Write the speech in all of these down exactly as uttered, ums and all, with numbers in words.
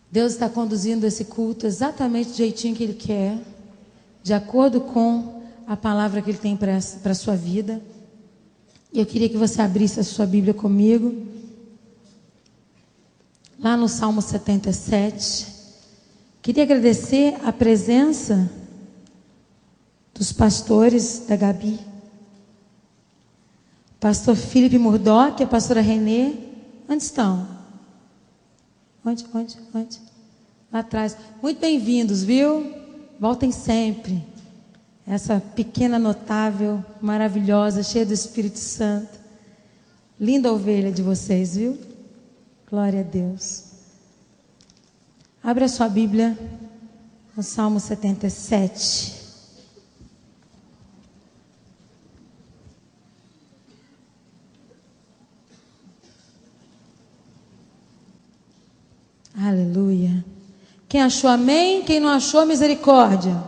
Deus está conduzindo esse culto exatamente do jeitinho que Ele quer, de acordo com a palavra que Ele tem para a sua vida. E eu queria que você abrisse a sua Bíblia comigo, lá no Salmo setenta e sete. Queria agradecer a presença dos pastores da Gabi, pastor Felipe Murdock e a pastora Renê. Onde estão? Onde, onde, onde? Lá atrás. Muito bem-vindos, viu? Voltem sempre. Essa pequena notável, maravilhosa, cheia do Espírito Santo. Linda ovelha de vocês, viu? Glória a Deus. Abra a sua Bíblia no Salmo setenta e sete. Aleluia. Quem achou, amém. Quem não achou, misericórdia.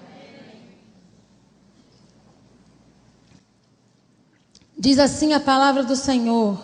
Diz assim a palavra do Senhor: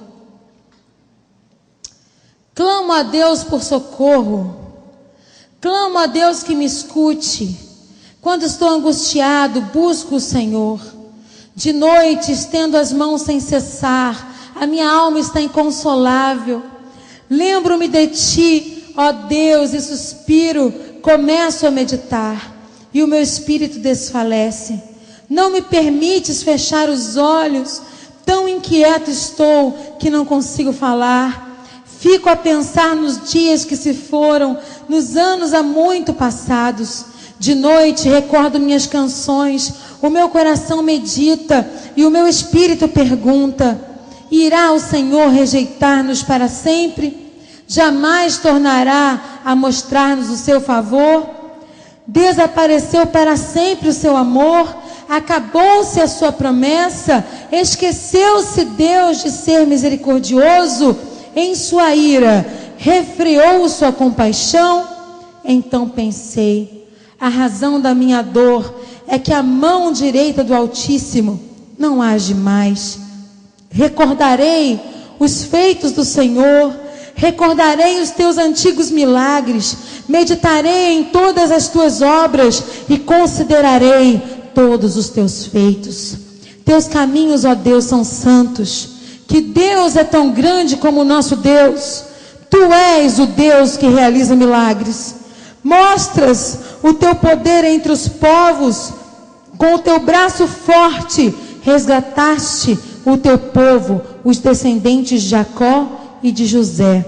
clamo a Deus por socorro, clamo a Deus que me escute. Quando estou angustiado, busco o Senhor. De noite estendo as mãos sem cessar, a minha alma está inconsolável. Lembro-me de ti, ó Deus, e suspiro, começo a meditar, e o meu espírito desfalece. Não me permites fechar os olhos, tão inquieto estou que não consigo falar. Fico a pensar nos dias que se foram, nos anos há muito passados. De noite recordo minhas canções, o meu coração medita e o meu espírito pergunta: irá o Senhor rejeitar-nos para sempre? Jamais tornará a mostrar-nos o seu favor? Desapareceu para sempre o seu amor? Acabou-se a sua promessa? Esqueceu-se Deus de ser misericordioso? Em sua ira, refreou sua compaixão? Então pensei: a razão da minha dor é que a mão direita do Altíssimo não age mais. Recordarei os feitos do Senhor, recordarei os teus antigos milagres, meditarei em todas as tuas obras e considerarei todos os teus feitos. Teus caminhos, ó Deus, são santos. Que Deus é tão grande como o nosso Deus. Tu és o Deus que realiza milagres. Mostras o teu poder entre os povos. Com o teu braço forte resgataste o teu povo, os descendentes de Jacó e de José.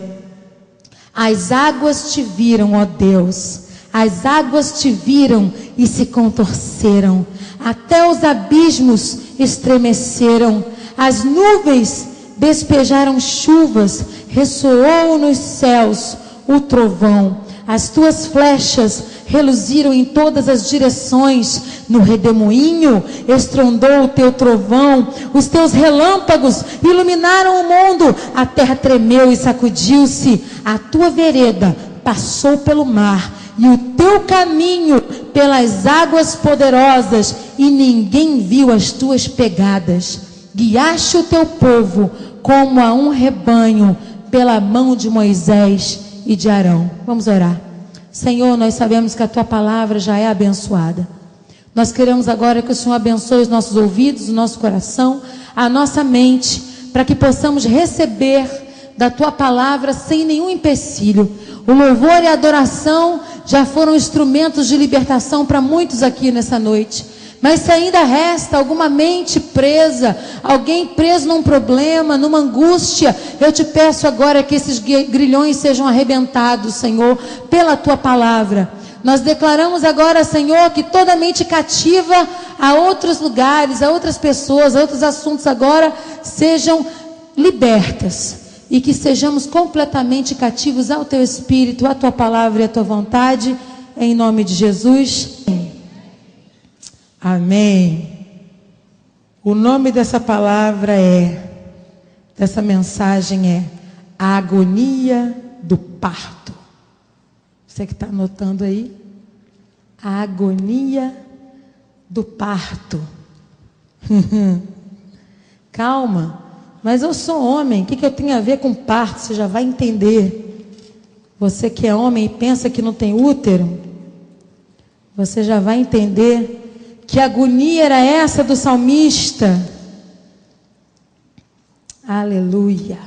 As águas te viram, ó Deus. As águas te viram e se contorceram. Até os abismos estremeceram. As nuvens despejaram chuvas. Ressoou nos céus o trovão. As tuas flechas reluziram em todas as direções. No redemoinho estrondou o teu trovão. Os teus relâmpagos iluminaram o mundo. A terra tremeu e sacudiu-se. A tua vereda passou pelo mar, e o teu caminho pelas águas poderosas, e ninguém viu as tuas pegadas. Guiaste o teu povo como a um rebanho pela mão de Moisés e de Arão. Vamos orar. Senhor, nós sabemos que a tua palavra já é abençoada. Nós queremos agora que o Senhor abençoe os nossos ouvidos, o nosso coração, a nossa mente, para que possamos receber da tua palavra sem nenhum empecilho. O louvor e a adoração já foram instrumentos de libertação para muitos aqui nessa noite. Mas se ainda resta alguma mente presa, alguém preso num problema, numa angústia, eu te peço agora que esses grilhões sejam arrebentados, Senhor, pela tua palavra. Nós declaramos agora, Senhor, que toda mente cativa a outros lugares, a outras pessoas, a outros assuntos agora sejam libertas. E que sejamos completamente cativos ao teu Espírito, à tua palavra e à tua vontade, em nome de Jesus. Amém. O nome dessa palavra é, dessa mensagem é a agonia do parto. Você que está anotando aí, a agonia do parto. Calma. Mas eu sou homem, o que, que eu tenho a ver com parto? Você já vai entender. Você que é homem e pensa que não tem útero, você já vai entender que agonia era essa do salmista. Aleluia.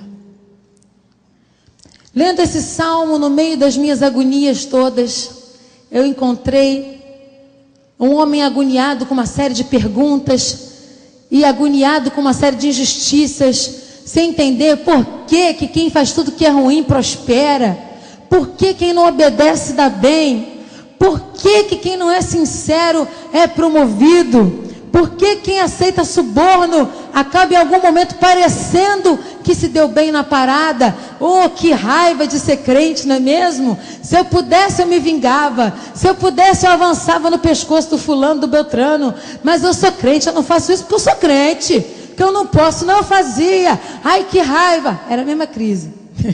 Lendo esse salmo no meio das minhas agonias todas, eu encontrei um homem agoniado com uma série de perguntas e agoniado com uma série de injustiças, sem entender por que que quem faz tudo que é ruim prospera, por que quem não obedece dá bem, por que que quem não é sincero é promovido, por que quem aceita suborno acaba em algum momento parecendo que se deu bem na parada. Oh, que raiva de ser crente, não é mesmo? Se eu pudesse eu me vingava, se eu pudesse eu avançava no pescoço do fulano, do Beltrano, mas eu sou crente, eu não faço isso porque eu sou crente, que eu não posso, não eu fazia. Ai, que raiva. Era a mesma crise.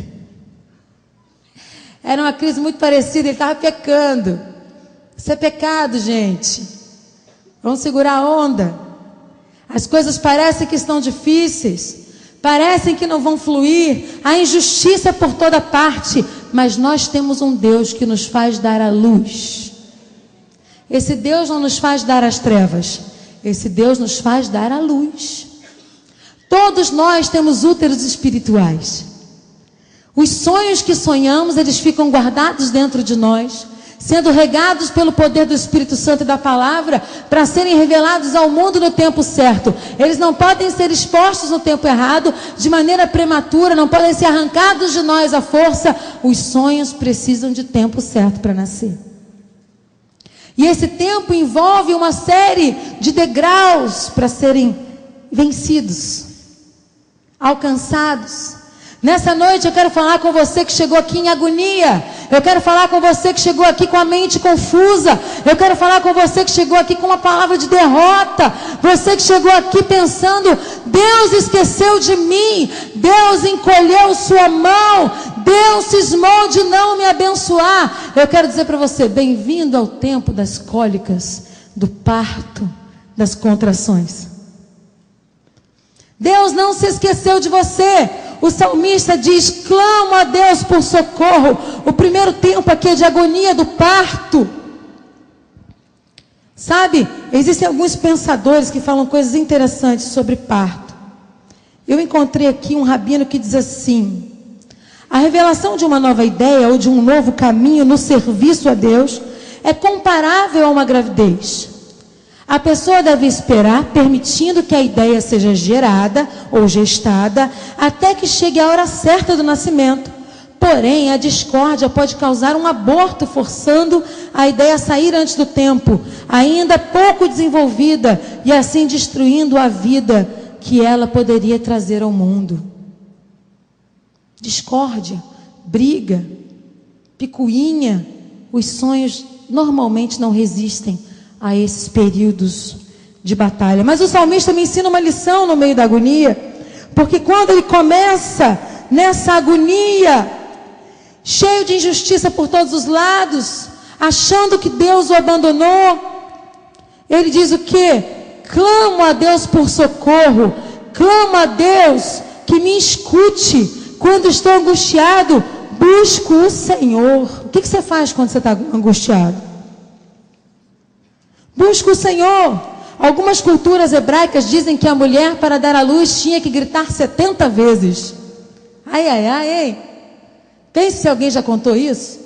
Era uma crise muito parecida, ele estava pecando. Isso é pecado, gente. Vamos segurar a onda. As coisas parecem que estão difíceis, parecem que não vão fluir, a injustiça é por toda parte, mas nós temos um Deus que nos faz dar a luz. Esse Deus não nos faz dar as trevas, esse Deus nos faz dar a luz. Todos nós temos úteros espirituais. Os sonhos que sonhamos, eles ficam guardados dentro de nós, sendo regados pelo poder do Espírito Santo e da palavra, para serem revelados ao mundo no tempo certo. Eles não podem ser expostos no tempo errado, de maneira prematura, não podem ser arrancados de nós à força. Os sonhos precisam de tempo certo para nascer. E esse tempo envolve uma série de degraus para serem vencidos, alcançados. Nessa noite eu quero falar com você que chegou aqui em agonia. Eu quero falar com você que chegou aqui com a mente confusa. Eu quero falar com você que chegou aqui com uma palavra de derrota. Você que chegou aqui pensando: Deus esqueceu de mim, Deus encolheu sua mão, Deus cismou de não me abençoar. Eu quero dizer para você: bem-vindo ao tempo das cólicas, do parto, das contrações. Deus não se esqueceu de você. O salmista diz: clamo a Deus por socorro. O primeiro tempo aqui é de agonia do parto. Sabe, existem alguns pensadores que falam coisas interessantes sobre parto. Eu encontrei aqui um rabino que diz assim: a revelação de uma nova ideia ou de um novo caminho no serviço a Deus é comparável a uma gravidez. A pessoa deve esperar, permitindo que a ideia seja gerada ou gestada, até que chegue a hora certa do nascimento. Porém, a discórdia pode causar um aborto, forçando a ideia a sair antes do tempo, ainda pouco desenvolvida, e assim destruindo a vida que ela poderia trazer ao mundo. Discórdia, briga, picuinha, os sonhos normalmente não resistem a esses períodos de batalha. Mas o salmista me ensina uma lição no meio da agonia, porque quando ele começa nessa agonia, cheio de injustiça por todos os lados, achando que Deus o abandonou, ele diz o quê? Clamo a Deus por socorro, clamo a Deus que me escute quando estou angustiado, busco o Senhor. O que que você faz quando você está angustiado? Busca o Senhor. Algumas culturas hebraicas dizem que a mulher, para dar à luz, tinha que gritar setenta vezes. Ai, ai, ai, hein? Pense se alguém já contou isso.